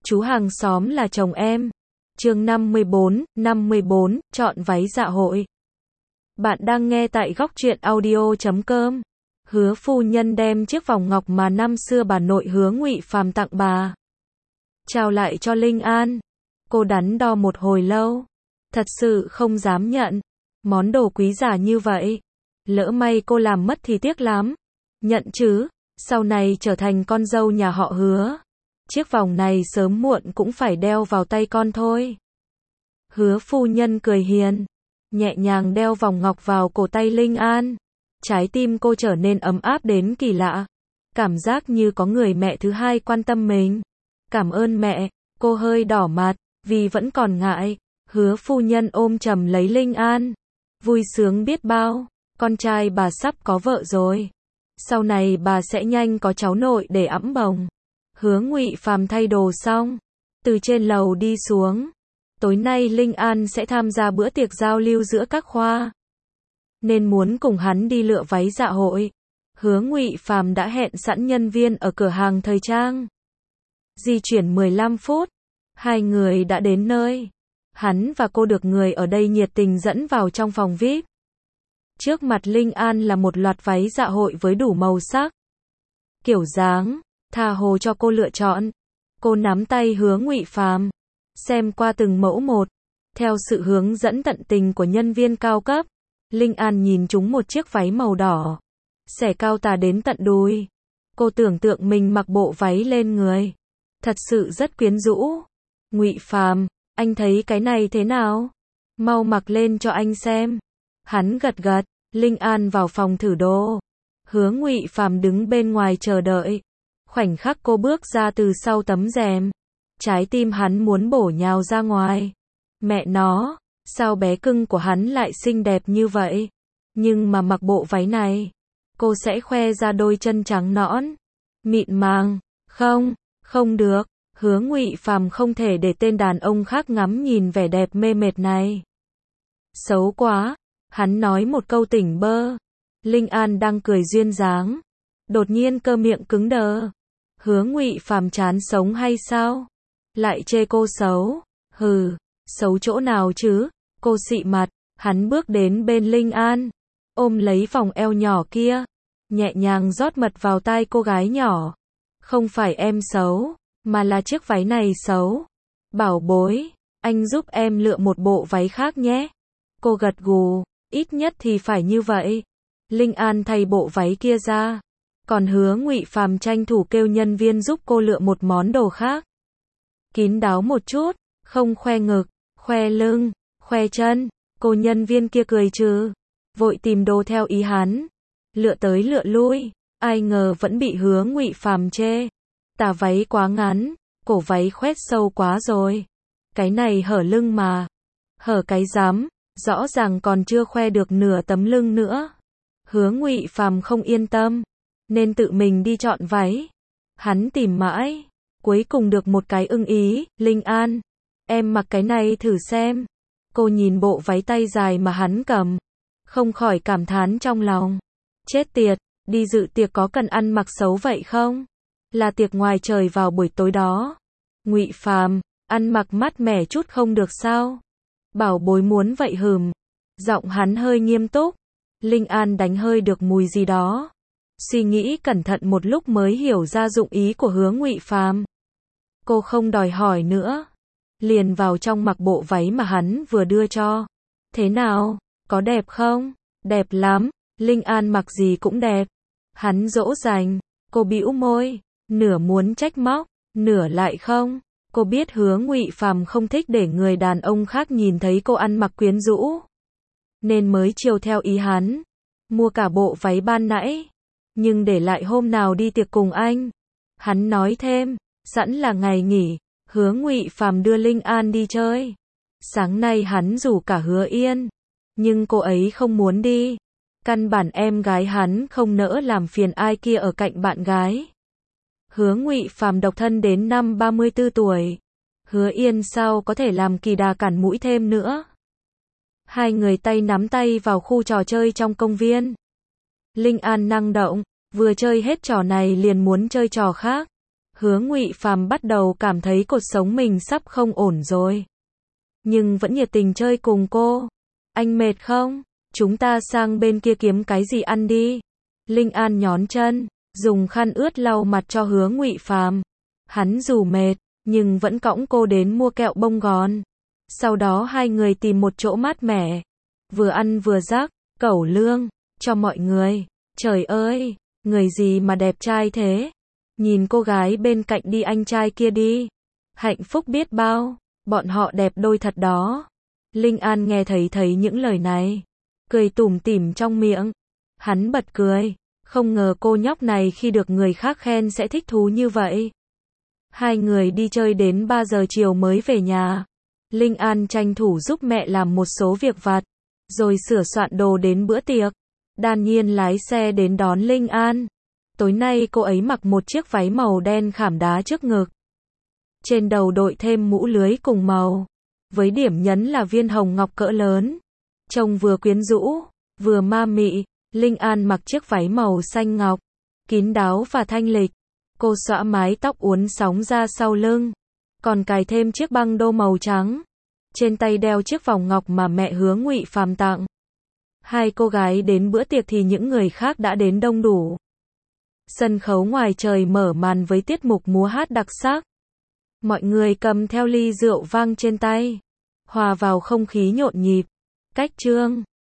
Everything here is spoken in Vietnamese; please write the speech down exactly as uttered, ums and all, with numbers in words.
Chú hàng xóm là chồng em. Chương năm mươi bốn, năm mươi bốn, chọn váy dạ hội. Bạn đang nghe tại góc truyện audio chấm com. Hứa phu nhân đem chiếc vòng ngọc mà năm xưa bà nội Hứa Ngụy Phàm tặng bà, trao lại cho Linh An. Cô đắn đo một hồi lâu, thật sự không dám nhận. Món đồ quý giá như vậy, lỡ may cô làm mất thì tiếc lắm. Nhận chứ, sau này trở thành con dâu nhà họ Hứa, chiếc vòng này sớm muộn cũng phải đeo vào tay con thôi. Hứa phu nhân cười hiền, nhẹ nhàng đeo vòng ngọc vào cổ tay Linh An. Trái tim cô trở nên ấm áp đến kỳ lạ. Cảm giác như có người mẹ thứ hai quan tâm mình. Cảm ơn mẹ, cô hơi đỏ mặt, vì vẫn còn ngại. Hứa phu nhân ôm chầm lấy Linh An, vui sướng biết bao. Con trai bà sắp có vợ rồi, sau này bà sẽ nhanh có cháu nội để ẵm bồng. Hứa Ngụy Phàm thay đồ xong, từ trên lầu đi xuống. Tối nay Linh An sẽ tham gia bữa tiệc giao lưu giữa các khoa, nên muốn cùng hắn đi lựa váy dạ hội. Hứa Ngụy Phàm đã hẹn sẵn nhân viên ở cửa hàng thời trang. Di chuyển mười lăm phút, hai người đã đến nơi. Hắn và cô được người ở đây nhiệt tình dẫn vào trong phòng vi ai pi. Trước mặt Linh An là một loạt váy dạ hội với đủ màu sắc, kiểu dáng, tha hồ cho cô lựa chọn. Cô nắm tay Hứa Ngụy Phàm, xem qua từng mẫu một. Theo sự hướng dẫn tận tình của nhân viên cao cấp, Linh An nhìn trúng một chiếc váy màu đỏ, xẻ cao tà đến tận đùi. Cô tưởng tượng mình mặc bộ váy lên người, thật sự rất quyến rũ. Ngụy Phàm, anh thấy cái này thế nào? Mau mặc lên cho anh xem. Hắn gật gật. Linh An vào phòng thử đồ. Hứa Ngụy Phàm đứng bên ngoài chờ đợi. Khoảnh khắc cô bước ra từ sau tấm rèm, trái tim hắn muốn bổ nhào ra ngoài. Mẹ nó, sao bé cưng của hắn lại xinh đẹp như vậy? Nhưng mà mặc bộ váy này, cô sẽ khoe ra đôi chân trắng nõn, mịn màng. Không, không được. Hứa Ngụy Phàm không thể để tên đàn ông khác ngắm nhìn vẻ đẹp mê mệt này. Xấu quá. Hắn nói một câu tỉnh bơ. Linh An đang cười duyên dáng, đột nhiên cơ miệng cứng đờ. Hứa Ngụy Phàm chán sống hay sao? Lại chê cô xấu? Hừ, xấu chỗ nào chứ? Cô xị mặt. Hắn bước đến bên Linh An, ôm lấy vòng eo nhỏ kia, nhẹ nhàng rót mật vào tai cô gái nhỏ. Không phải em xấu, mà là chiếc váy này xấu. Bảo bối, anh giúp em lựa một bộ váy khác nhé. Cô gật gù. Ít nhất thì phải như vậy. Linh An thay bộ váy kia ra, còn Hứa Ngụy Phàm tranh thủ kêu nhân viên giúp cô lựa một món đồ khác. Kín đáo một chút, không khoe ngực, khoe lưng, khoe chân. Cô nhân viên kia cười trừ, vội tìm đồ theo ý hắn. Lựa tới lựa lui, ai ngờ vẫn bị Hứa Ngụy Phàm chê. Tà váy quá ngắn, cổ váy khoét sâu quá rồi. Cái này hở lưng mà. Hở cái rắm. Rõ ràng còn chưa khoe được nửa tấm lưng nữa. Hứa Ngụy Phàm không yên tâm, nên tự mình đi chọn váy. Hắn tìm mãi, cuối cùng được một cái ưng ý. Linh An, em mặc cái này thử xem. Cô nhìn bộ váy tay dài mà hắn cầm, không khỏi cảm thán trong lòng. Chết tiệt, đi dự tiệc có cần ăn mặc xấu vậy không? Là tiệc ngoài trời vào buổi tối đó. Ngụy Phàm, ăn mặc mát mẻ chút không được sao? Bảo bối muốn vậy hừm. Giọng hắn hơi nghiêm túc. Linh An đánh hơi được mùi gì đó, suy nghĩ cẩn thận một lúc mới hiểu ra dụng ý của Hứa Ngụy Phàm. Cô không đòi hỏi nữa, liền vào trong mặc bộ váy mà hắn vừa đưa cho. Thế nào, có đẹp không? Đẹp lắm. Linh An mặc gì cũng đẹp. Hắn dỗ dành. Cô bĩu môi, nửa muốn trách móc, nửa lại không. Cô biết Hứa Ngụy Phàm không thích để người đàn ông khác nhìn thấy cô ăn mặc quyến rũ, nên mới chiều theo ý hắn, mua cả bộ váy ban nãy, nhưng để lại hôm nào đi tiệc cùng anh. Hắn nói thêm, sẵn là ngày nghỉ, Hứa Ngụy Phàm đưa Linh An đi chơi. Sáng nay hắn rủ cả Hứa Yên, nhưng cô ấy không muốn đi. Căn bản em gái hắn không nỡ làm phiền ai kia ở cạnh bạn gái. Hứa Ngụy Phàm độc thân đến năm ba mươi tư tuổi. Hứa Yên sao có thể làm kỳ đà cản mũi thêm nữa. Hai người tay nắm tay vào khu trò chơi trong công viên. Linh An năng động, vừa chơi hết trò này liền muốn chơi trò khác. Hứa Ngụy Phàm bắt đầu cảm thấy cuộc sống mình sắp không ổn rồi. Nhưng vẫn nhiệt tình chơi cùng cô. Anh mệt không? Chúng ta sang bên kia kiếm cái gì ăn đi. Linh An nhón chân, dùng khăn ướt lau mặt cho Hứa Ngụy Phàm. Hắn dù mệt, nhưng vẫn cõng cô đến mua kẹo bông gòn. Sau đó hai người tìm một chỗ mát mẻ, vừa ăn vừa rắc cẩu lương cho mọi người. Trời ơi, người gì mà đẹp trai thế? Nhìn cô gái bên cạnh đi, anh trai kia đi. Hạnh phúc biết bao, bọn họ đẹp đôi thật đó. Linh An nghe thấy thấy những lời này, cười tủm tỉm trong miệng. Hắn bật cười, không ngờ cô nhóc này khi được người khác khen sẽ thích thú như vậy. Hai người đi chơi đến ba giờ chiều mới về nhà. Linh An tranh thủ giúp mẹ làm một số việc vặt, rồi sửa soạn đồ đến bữa tiệc. Đan Nhiên lái xe đến đón Linh An. Tối nay cô ấy mặc một chiếc váy màu đen khảm đá trước ngực. Trên đầu đội thêm mũ lưới cùng màu, với điểm nhấn là viên hồng ngọc cỡ lớn. Trông vừa quyến rũ, vừa ma mị. Linh An mặc chiếc váy màu xanh ngọc, kín đáo và thanh lịch. Cô xõa mái tóc uốn sóng ra sau lưng, còn cài thêm chiếc băng đô màu trắng. Trên tay đeo chiếc vòng ngọc mà mẹ Hứa Ngụy Phàm tặng. Hai cô gái đến bữa tiệc thì những người khác đã đến đông đủ. Sân khấu ngoài trời mở màn với tiết mục múa hát đặc sắc. Mọi người cầm theo ly rượu vang trên tay, hòa vào không khí nhộn nhịp. Cách chương